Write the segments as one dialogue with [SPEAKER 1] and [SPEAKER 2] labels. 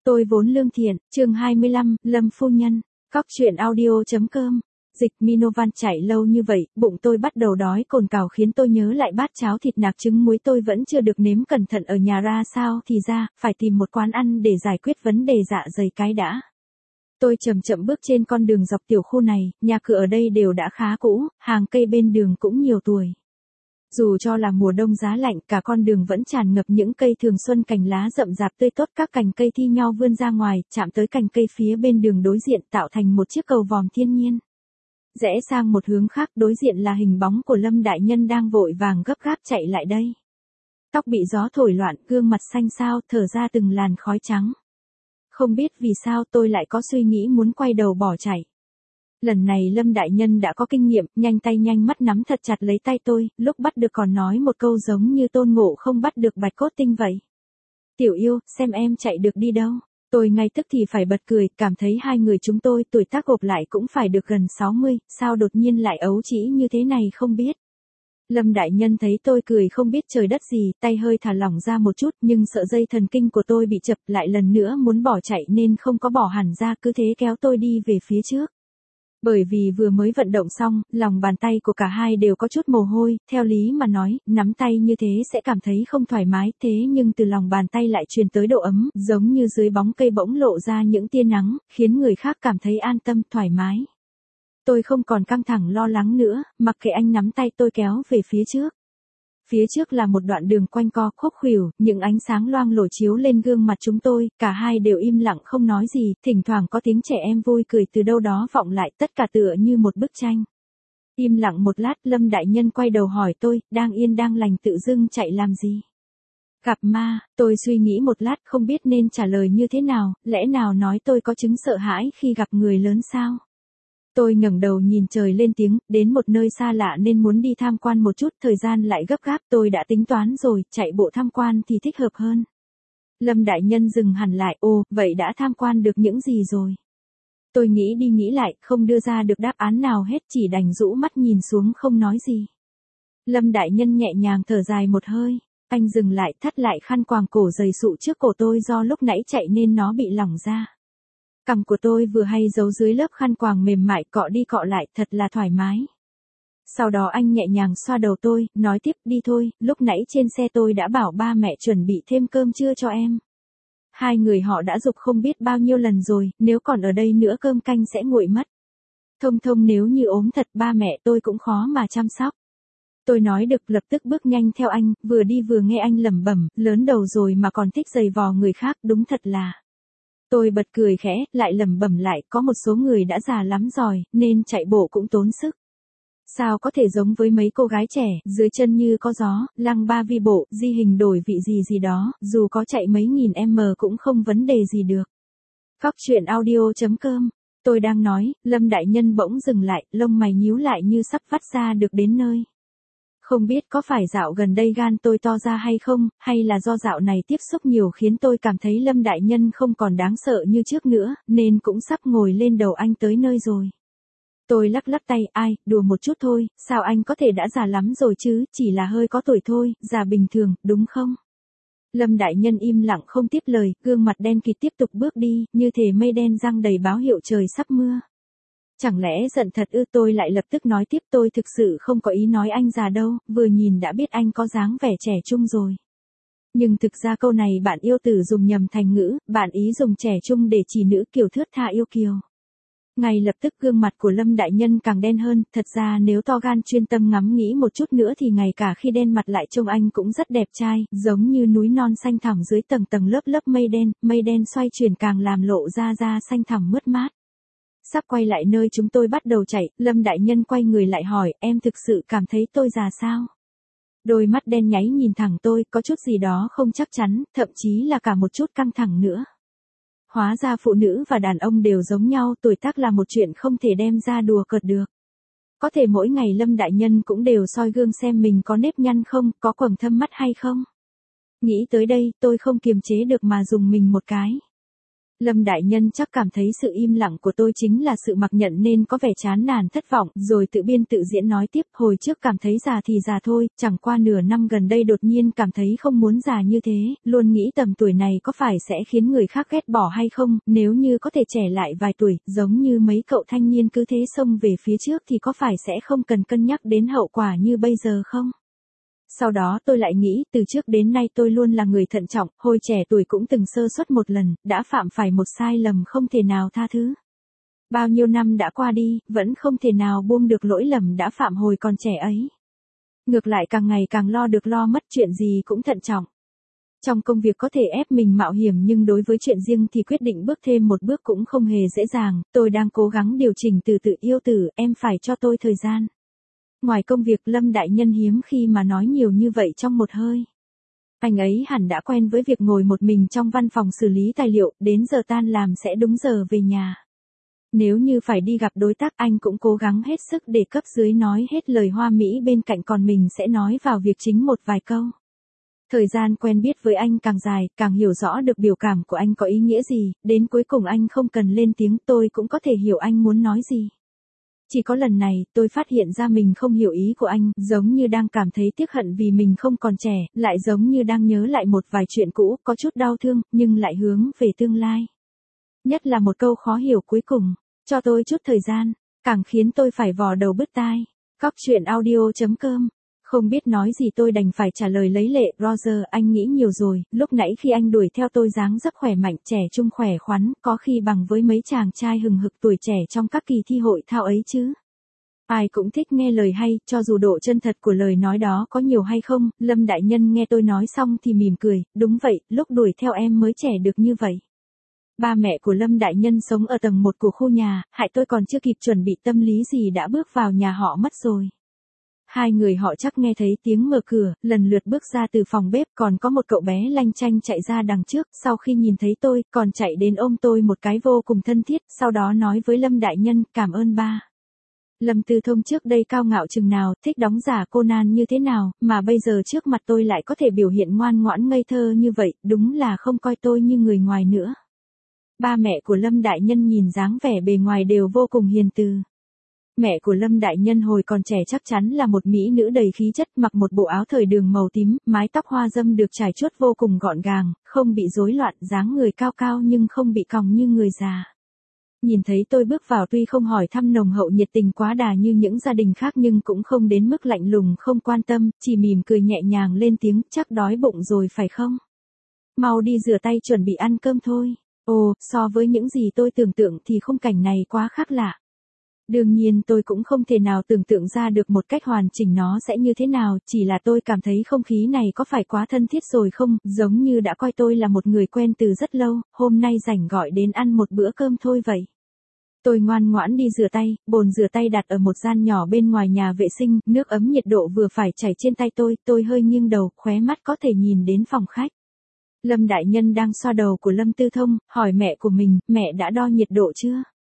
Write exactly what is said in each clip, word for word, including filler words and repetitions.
[SPEAKER 1] Tôi vốn lương thiện, chương hai mươi lăm, Lâm phu nhân, cóc truyện audio.com. Dịch Minovan chạy lâu như vậy, bụng tôi bắt đầu đói cồn cào khiến tôi nhớ lại bát cháo thịt nạc trứng muối tôi vẫn chưa được nếm cẩn thận ở nhà ra sao thì ra, phải tìm một quán ăn để giải quyết vấn đề dạ dày cái đã. Tôi chậm chậm bước trên con đường dọc tiểu khu này, nhà cửa ở đây đều đã khá cũ, hàng cây bên đường cũng nhiều tuổi. Dù cho là mùa đông giá lạnh, cả con đường vẫn tràn ngập những cây thường xuân cành lá rậm rạp tươi tốt, các cành cây thi nhau vươn ra ngoài, chạm tới cành cây phía bên đường đối diện tạo thành một chiếc cầu vòm thiên nhiên. Rẽ sang một hướng khác, đối diện là hình bóng của Lâm đại nhân đang vội vàng gấp gáp chạy lại đây. Tóc bị gió thổi loạn, gương mặt xanh xao, thở ra từng làn khói trắng. Không biết vì sao tôi lại có suy nghĩ muốn quay đầu bỏ chạy. Lần này Lâm đại nhân đã có kinh nghiệm, nhanh tay nhanh mắt nắm thật chặt lấy tay tôi, lúc bắt được còn nói một câu giống như Tôn Ngộ không bắt được Bạch Cốt Tinh vậy. Tiểu yêu, xem em chạy được đi đâu. Tôi ngay tức thì phải bật cười, cảm thấy hai người chúng tôi tuổi tác gộp lại cũng phải được gần sáu mươi, sao đột nhiên lại ấu trĩ như thế này không biết. Lâm đại nhân thấy tôi cười không biết trời đất gì, tay hơi thả lỏng ra một chút, nhưng sợ dây thần kinh của tôi bị chập lại lần nữa muốn bỏ chạy nên không có bỏ hẳn ra, cứ thế kéo tôi đi về phía trước. Bởi vì vừa mới vận động xong, lòng bàn tay của cả hai đều có chút mồ hôi, theo lý mà nói, nắm tay như thế sẽ cảm thấy không thoải mái, thế nhưng từ lòng bàn tay lại truyền tới độ ấm, giống như dưới bóng cây bỗng lộ ra những tia nắng, khiến người khác cảm thấy an tâm, thoải mái. Tôi không còn căng thẳng lo lắng nữa, mặc kệ anh nắm tay tôi kéo về phía trước. Phía trước là một đoạn đường quanh co khúc khuỷu, những ánh sáng loang lổ chiếu lên gương mặt chúng tôi, cả hai đều im lặng không nói gì, thỉnh thoảng có tiếng trẻ em vui cười từ đâu đó vọng lại, tất cả tựa như một bức tranh. Im lặng một lát, Lâm đại nhân quay đầu hỏi tôi, đang yên đang lành tự dưng chạy làm gì? Gặp ma, tôi suy nghĩ một lát không biết nên trả lời như thế nào, lẽ nào nói tôi có chứng sợ hãi khi gặp người lớn sao? Tôi ngẩng đầu nhìn trời lên tiếng, đến một nơi xa lạ nên muốn đi tham quan một chút, thời gian lại gấp gáp, tôi đã tính toán rồi, chạy bộ tham quan thì thích hợp hơn. Lâm đại nhân dừng hẳn lại, ồ, vậy đã tham quan được những gì rồi? Tôi nghĩ đi nghĩ lại, không đưa ra được đáp án nào hết, chỉ đành rũ mắt nhìn xuống không nói gì. Lâm đại nhân nhẹ nhàng thở dài một hơi, anh dừng lại, thắt lại khăn quàng cổ dày sụ trước cổ tôi do lúc nãy chạy nên nó bị lỏng ra. Cằm của tôi vừa hay giấu dưới lớp khăn quàng mềm mại, cọ đi cọ lại, thật là thoải mái. Sau đó anh nhẹ nhàng xoa đầu tôi, nói tiếp, đi thôi, lúc nãy trên xe tôi đã bảo ba mẹ chuẩn bị thêm cơm trưa cho em. Hai người họ đã giục không biết bao nhiêu lần rồi, nếu còn ở đây nữa cơm canh sẽ nguội mất. Thông thông nếu như ốm thật ba mẹ tôi cũng khó mà chăm sóc. Tôi nói được lập tức bước nhanh theo anh, vừa đi vừa nghe anh lẩm bẩm, lớn đầu rồi mà còn thích giày vò người khác, đúng thật là. Tôi bật cười khẽ, lại lẩm bẩm lại, có một số người đã già lắm rồi, nên chạy bộ cũng tốn sức. Sao có thể giống với mấy cô gái trẻ, dưới chân như có gió, lăng ba vi bộ, di hình đổi vị gì gì đó, dù có chạy mấy nghìn m cũng không vấn đề gì được. Cóc truyện audio.com. Tôi đang nói, Lâm đại nhân bỗng dừng lại, lông mày nhíu lại như sắp vắt ra được đến nơi. Không biết có phải dạo gần đây gan tôi to ra hay không, hay là do dạo này tiếp xúc nhiều khiến tôi cảm thấy Lâm đại nhân không còn đáng sợ như trước nữa, nên cũng sắp ngồi lên đầu anh tới nơi rồi. Tôi lắc lắc tay, ai, đùa một chút thôi, sao anh có thể đã già lắm rồi chứ, chỉ là hơi có tuổi thôi, già bình thường, đúng không? Lâm đại nhân im lặng không tiếp lời, gương mặt đen kịt tiếp tục bước đi, như thể mây đen giăng đầy báo hiệu trời sắp mưa. Chẳng lẽ giận thật ư? Tôi lại lập tức nói tiếp, tôi thực sự không có ý nói anh già đâu, vừa nhìn đã biết anh có dáng vẻ trẻ trung rồi. Nhưng thực ra câu này bạn yêu tử dùng nhầm thành ngữ, bạn ý dùng trẻ trung để chỉ nữ kiều thướt tha yêu kiều. Ngay lập tức gương mặt của Lâm đại nhân càng đen hơn, thật ra nếu to gan chuyên tâm ngắm nghĩ một chút nữa thì ngay cả khi đen mặt lại trông anh cũng rất đẹp trai, giống như núi non xanh thẳm dưới tầng tầng lớp lớp mây đen, mây đen xoay chuyển càng làm lộ ra da xanh thẳm mướt mát. Sắp quay lại nơi chúng tôi bắt đầu chạy, Lâm đại nhân quay người lại hỏi, em thực sự cảm thấy tôi già sao? Đôi mắt đen nháy nhìn thẳng tôi, có chút gì đó không chắc chắn, thậm chí là cả một chút căng thẳng nữa. Hóa ra phụ nữ và đàn ông đều giống nhau, tuổi tác là một chuyện không thể đem ra đùa cợt được. Có thể mỗi ngày Lâm đại nhân cũng đều soi gương xem mình có nếp nhăn không, có quầng thâm mắt hay không. Nghĩ tới đây, tôi không kiềm chế được mà dùng mình một cái. Lâm đại nhân chắc cảm thấy sự im lặng của tôi chính là sự mặc nhận nên có vẻ chán nản thất vọng, rồi tự biên tự diễn nói tiếp, hồi trước cảm thấy già thì già thôi, chẳng qua nửa năm gần đây đột nhiên cảm thấy không muốn già như thế, luôn nghĩ tầm tuổi này có phải sẽ khiến người khác ghét bỏ hay không, nếu như có thể trẻ lại vài tuổi, giống như mấy cậu thanh niên cứ thế xông về phía trước thì có phải sẽ không cần cân nhắc đến hậu quả như bây giờ không? Sau đó tôi lại nghĩ, từ trước đến nay tôi luôn là người thận trọng, hồi trẻ tuổi cũng từng sơ suất một lần, đã phạm phải một sai lầm không thể nào tha thứ. Bao nhiêu năm đã qua đi, vẫn không thể nào buông được lỗi lầm đã phạm hồi còn trẻ ấy. Ngược lại càng ngày càng lo được lo mất, chuyện gì cũng thận trọng. Trong công việc có thể ép mình mạo hiểm nhưng đối với chuyện riêng thì quyết định bước thêm một bước cũng không hề dễ dàng, tôi đang cố gắng điều chỉnh từ từ. Yêu tử, em phải cho tôi thời gian. Ngoài công việc, Lâm đại nhân hiếm khi mà nói nhiều như vậy trong một hơi. Anh ấy hẳn đã quen với việc ngồi một mình trong văn phòng xử lý tài liệu, đến giờ tan làm sẽ đúng giờ về nhà. Nếu như phải đi gặp đối tác, anh cũng cố gắng hết sức để cấp dưới nói hết lời hoa mỹ bên cạnh, còn mình sẽ nói vào việc chính một vài câu. Thời gian quen biết với anh càng dài, càng hiểu rõ được biểu cảm của anh có ý nghĩa gì, đến cuối cùng anh không cần lên tiếng, tôi cũng có thể hiểu anh muốn nói gì. Chỉ có lần này, tôi phát hiện ra mình không hiểu ý của anh, giống như đang cảm thấy tiếc hận vì mình không còn trẻ, lại giống như đang nhớ lại một vài chuyện cũ, có chút đau thương, nhưng lại hướng về tương lai. Nhất là một câu khó hiểu cuối cùng, cho tôi chút thời gian, càng khiến tôi phải vò đầu bứt tai. Cóc truyện audio chấm com. Không biết nói gì tôi đành phải trả lời lấy lệ, Roger, anh nghĩ nhiều rồi, lúc nãy khi anh đuổi theo tôi dáng dấp khỏe mạnh, trẻ trung khỏe khoắn, có khi bằng với mấy chàng trai hừng hực tuổi trẻ trong các kỳ thi hội thao ấy chứ. Ai cũng thích nghe lời hay, cho dù độ chân thật của lời nói đó có nhiều hay không. Lâm đại nhân nghe tôi nói xong thì mỉm cười, đúng vậy, lúc đuổi theo em mới trẻ được như vậy. Ba mẹ của Lâm đại nhân sống ở tầng một của khu nhà, hại tôi còn chưa kịp chuẩn bị tâm lý gì đã bước vào nhà họ mất rồi. Hai người họ chắc nghe thấy tiếng mở cửa, lần lượt bước ra từ phòng bếp, còn có một cậu bé lanh chanh chạy ra đằng trước, sau khi nhìn thấy tôi, còn chạy đến ôm tôi một cái vô cùng thân thiết, sau đó nói với Lâm đại nhân, cảm ơn ba. Lâm Tư Thông trước đây cao ngạo chừng nào, thích đóng giả Conan như thế nào, mà bây giờ trước mặt tôi lại có thể biểu hiện ngoan ngoãn ngây thơ như vậy, đúng là không coi tôi như người ngoài nữa. Ba mẹ của Lâm đại nhân nhìn dáng vẻ bề ngoài đều vô cùng hiền từ. Mẹ của Lâm đại nhân hồi còn trẻ chắc chắn là một mỹ nữ đầy khí chất, mặc một bộ áo thời đường màu tím, mái tóc hoa dâm được trải chuốt vô cùng gọn gàng, không bị rối loạn, dáng người cao cao nhưng không bị còng như người già. Nhìn thấy tôi bước vào tuy không hỏi thăm nồng hậu nhiệt tình quá đà như những gia đình khác nhưng cũng không đến mức lạnh lùng không quan tâm, chỉ mỉm cười nhẹ nhàng lên tiếng, chắc đói bụng rồi phải không? Mau đi rửa tay chuẩn bị ăn cơm thôi. Ồ, so với những gì tôi tưởng tượng thì khung cảnh này quá khác lạ. Đương nhiên tôi cũng không thể nào tưởng tượng ra được một cách hoàn chỉnh nó sẽ như thế nào, chỉ là tôi cảm thấy không khí này có phải quá thân thiết rồi không, giống như đã coi tôi là một người quen từ rất lâu, hôm nay rảnh gọi đến ăn một bữa cơm thôi vậy. Tôi ngoan ngoãn đi rửa tay, bồn rửa tay đặt ở một gian nhỏ bên ngoài nhà vệ sinh, nước ấm nhiệt độ vừa phải chảy trên tay tôi, tôi hơi nghiêng đầu, khóe mắt có thể nhìn đến phòng khách. Lâm đại nhân đang xoa đầu của Lâm Tư Thông, hỏi mẹ của mình, mẹ đã đo nhiệt độ chưa?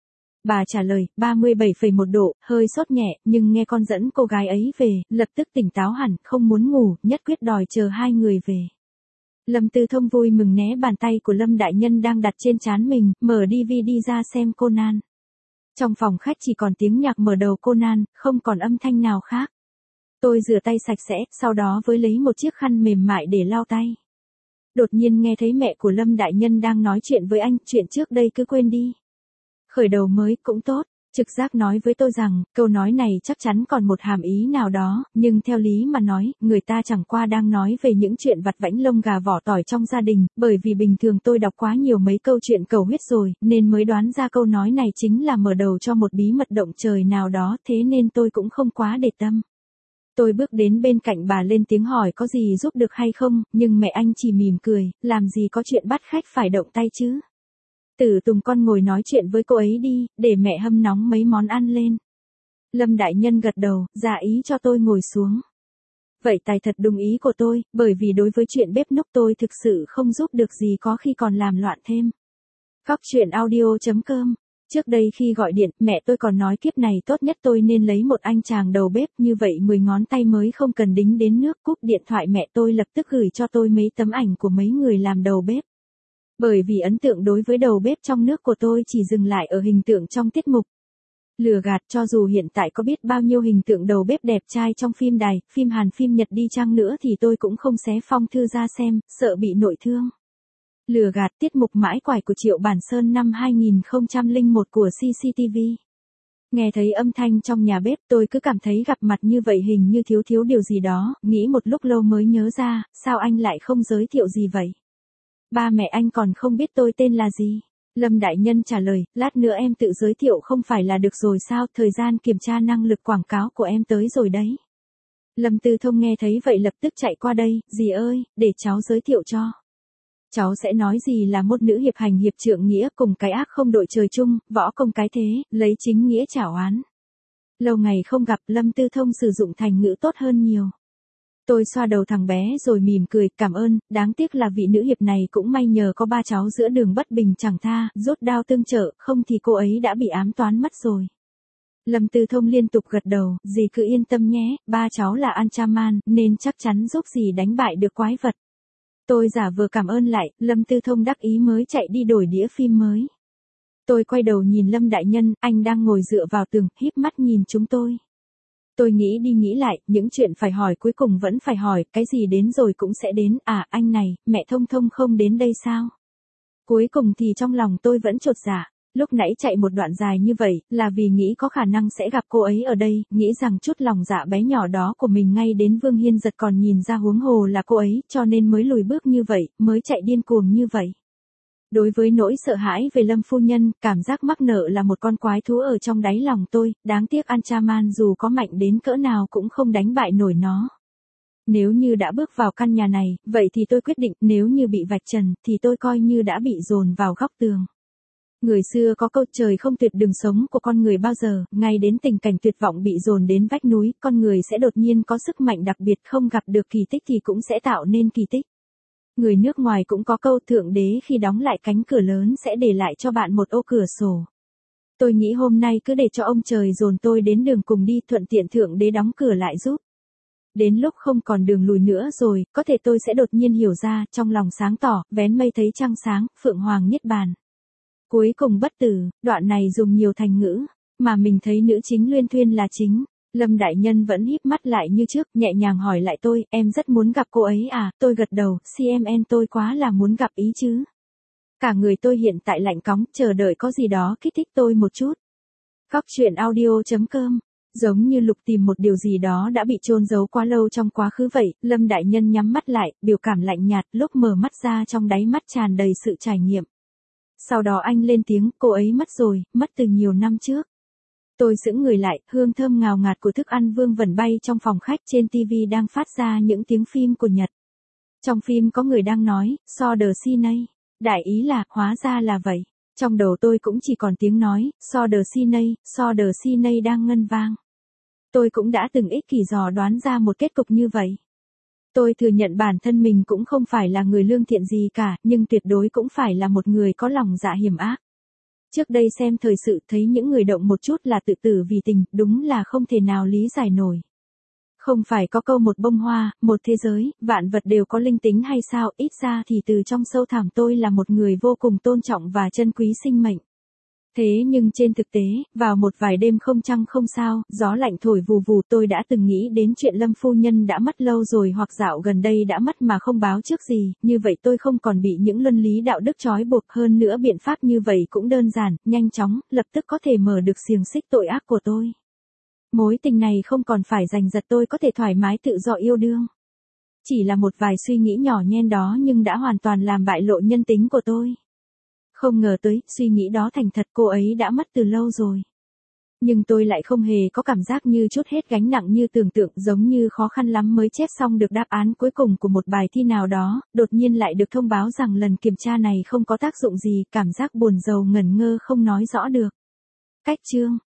[SPEAKER 1] Bà trả lời, ba mươi bảy phẩy một độ, hơi sốt nhẹ, nhưng nghe con dẫn cô gái ấy về, lập tức tỉnh táo hẳn, không muốn ngủ, nhất quyết đòi chờ hai người về. Lâm Tư Thông vui mừng né bàn tay của Lâm đại nhân đang đặt trên trán mình, mở đê vê đê ra xem Conan. Trong phòng khách chỉ còn tiếng nhạc mở đầu Conan, không còn âm thanh nào khác. Tôi rửa tay sạch sẽ, sau đó với lấy một chiếc khăn mềm mại để lau tay. Đột nhiên nghe thấy mẹ của Lâm đại nhân đang nói chuyện với anh, chuyện trước đây cứ quên đi. Khởi đầu mới cũng tốt, trực giác nói với tôi rằng, câu nói này chắc chắn còn một hàm ý nào đó, nhưng theo lý mà nói, người ta chẳng qua đang nói về những chuyện vặt vãnh lông gà vỏ tỏi trong gia đình, bởi vì bình thường tôi đọc quá nhiều mấy câu chuyện cầu huyết rồi, nên mới đoán ra câu nói này chính là mở đầu cho một bí mật động trời nào đó, thế nên tôi cũng không quá để tâm. Tôi bước đến bên cạnh bà lên tiếng hỏi có gì giúp được hay không, nhưng mẹ anh chỉ mỉm cười, làm gì có chuyện bắt khách phải động tay chứ. Tử Tùng con ngồi nói chuyện với cô ấy đi, để mẹ hâm nóng mấy món ăn lên. Lâm đại nhân gật đầu, dạ ý cho tôi ngồi xuống. Vậy tài thật đúng ý của tôi, bởi vì đối với chuyện bếp núc tôi thực sự không giúp được gì, có khi còn làm loạn thêm. Cóc truyện audio chấm com. Trước đây khi gọi điện, mẹ tôi còn nói kiếp này tốt nhất tôi nên lấy một anh chàng đầu bếp, như vậy mười ngón tay mới không cần đính đến nước. Cúp điện thoại mẹ tôi lập tức gửi cho tôi mấy tấm ảnh của mấy người làm đầu bếp. Bởi vì ấn tượng đối với đầu bếp trong nước của tôi chỉ dừng lại ở hình tượng trong tiết mục. Lừa gạt, cho dù hiện tại có biết bao nhiêu hình tượng đầu bếp đẹp trai trong phim đài, phim Hàn, phim Nhật đi chăng nữa thì tôi cũng không xé phong thư ra xem, sợ bị nội thương. Lừa gạt, tiết mục mãi quải của Triệu Bản Sơn năm hai nghìn không trăm lẻ một của xê xê tê vê. Nghe thấy âm thanh trong nhà bếp, tôi cứ cảm thấy gặp mặt như vậy hình như thiếu thiếu điều gì đó, nghĩ một lúc lâu mới nhớ ra, sao anh lại không giới thiệu gì vậy? Ba mẹ anh còn không biết tôi tên là gì? Lâm đại nhân trả lời, lát nữa em tự giới thiệu không phải là được rồi sao, thời gian kiểm tra năng lực quảng cáo của em tới rồi đấy. Lâm Tư Thông nghe thấy vậy lập tức chạy qua đây, dì ơi, để cháu giới thiệu cho. Cháu sẽ nói gì là một nữ hiệp hành hiệp trượng nghĩa, cùng cái ác không đội trời chung, võ công cái thế, lấy chính nghĩa trả oán. Lâu ngày không gặp, Lâm Tư Thông sử dụng thành ngữ tốt hơn nhiều. Tôi xoa đầu thằng bé rồi mỉm cười, cảm ơn, đáng tiếc là vị nữ hiệp này cũng may nhờ có ba cháu giữa đường bất bình chẳng tha, rút đao tương trợ, không thì cô ấy đã bị ám toán mất rồi. Lâm Tư Thông liên tục gật đầu, dì cứ yên tâm nhé, ba cháu là Anchaman, nên chắc chắn giúp dì đánh bại được quái vật. Tôi giả vờ cảm ơn lại, Lâm Tư Thông đắc ý mới chạy đi đổi đĩa phim mới. Tôi quay đầu nhìn Lâm đại nhân, anh đang ngồi dựa vào tường, híp mắt nhìn chúng tôi. Tôi nghĩ đi nghĩ lại, những chuyện phải hỏi cuối cùng vẫn phải hỏi, cái gì đến rồi cũng sẽ đến, à anh này, mẹ Thông Thông không đến đây sao? Cuối cùng thì trong lòng tôi vẫn chột dạ. Lúc nãy chạy một đoạn dài như vậy, là vì nghĩ có khả năng sẽ gặp cô ấy ở đây, nghĩ rằng chút lòng dạ bé nhỏ đó của mình ngay đến Vương Hiên Giật còn nhìn ra huống hồ là cô ấy, cho nên mới lùi bước như vậy, mới chạy điên cuồng như vậy. Đối với nỗi sợ hãi về Lâm phu nhân, cảm giác mắc nợ là một con quái thú ở trong đáy lòng tôi, đáng tiếc Anchaman dù có mạnh đến cỡ nào cũng không đánh bại nổi nó. Nếu như đã bước vào căn nhà này, vậy thì tôi quyết định, nếu như bị vạch trần, thì tôi coi như đã bị dồn vào góc tường. Người xưa có câu trời không tuyệt đường sống của con người bao giờ, ngay đến tình cảnh tuyệt vọng bị dồn đến vách núi, con người sẽ đột nhiên có sức mạnh đặc biệt, không gặp được kỳ tích thì cũng sẽ tạo nên kỳ tích. Người nước ngoài cũng có câu thượng đế khi đóng lại cánh cửa lớn sẽ để lại cho bạn một ô cửa sổ. Tôi nghĩ hôm nay cứ để cho ông trời dồn tôi đến đường cùng đi, thuận tiện thượng đế đóng cửa lại giúp. Đến lúc không còn đường lùi nữa rồi, có thể tôi sẽ đột nhiên hiểu ra, trong lòng sáng tỏ, vén mây thấy trăng sáng, phượng hoàng niết bàn. Cuối cùng bất tử, đoạn này dùng nhiều thành ngữ, mà mình thấy nữ chính Luyên Thuyên là chính. Lâm đại nhân vẫn híp mắt lại như trước, nhẹ nhàng hỏi lại tôi, em rất muốn gặp cô ấy à, tôi gật đầu, xê em en tôi quá là muốn gặp ý chứ. Cả người tôi hiện tại lạnh cóng, chờ đợi có gì đó kích thích tôi một chút. Góc truyện audio chấm com. Giống như Lục tìm một điều gì đó đã bị chôn giấu quá lâu trong quá khứ vậy, Lâm đại nhân nhắm mắt lại, biểu cảm lạnh nhạt, lúc mở mắt ra trong đáy mắt tràn đầy sự trải nghiệm. Sau đó anh lên tiếng, cô ấy mất rồi, mất từ nhiều năm trước. Tôi sững người lại, hương thơm ngào ngạt của thức ăn vương vẩn bay trong phòng khách, trên tivi đang phát ra những tiếng phim của Nhật. Trong phim có người đang nói, so đờ si nay. Đại ý là, hóa ra là vậy. Trong đầu tôi cũng chỉ còn tiếng nói, so đờ si nay, so đờ si nay đang ngân vang. Tôi cũng đã từng ích kỷ dò đoán ra một kết cục như vậy. Tôi thừa nhận bản thân mình cũng không phải là người lương thiện gì cả, nhưng tuyệt đối cũng phải là một người có lòng dạ hiểm ác. Trước đây xem thời sự thấy những người động một chút là tự tử vì tình, đúng là không thể nào lý giải nổi. Không phải có câu một bông hoa, một thế giới, vạn vật đều có linh tính hay sao, ít ra thì từ trong sâu thẳm tôi là một người vô cùng tôn trọng và trân quý sinh mệnh. Thế nhưng trên thực tế, vào một vài đêm không trăng không sao, gió lạnh thổi vù vù, tôi đã từng nghĩ đến chuyện Lâm phu nhân đã mất lâu rồi hoặc dạo gần đây đã mất mà không báo trước gì, như vậy tôi không còn bị những luân lý đạo đức trói buộc, hơn nữa biện pháp như vậy cũng đơn giản, nhanh chóng, lập tức có thể mở được xiềng xích tội ác của tôi. Mối tình này không còn phải giành giật, tôi có thể thoải mái tự do yêu đương. Chỉ là một vài suy nghĩ nhỏ nhen đó nhưng đã hoàn toàn làm bại lộ nhân tính của tôi. Không ngờ tới, suy nghĩ đó thành thật, cô ấy đã mất từ lâu rồi. Nhưng tôi lại không hề có cảm giác như trút hết gánh nặng như tưởng tượng, giống như khó khăn lắm mới chép xong được đáp án cuối cùng của một bài thi nào đó, đột nhiên lại được thông báo rằng lần kiểm tra này không có tác dụng gì, cảm giác buồn rầu ngẩn ngơ không nói rõ được. Cách chương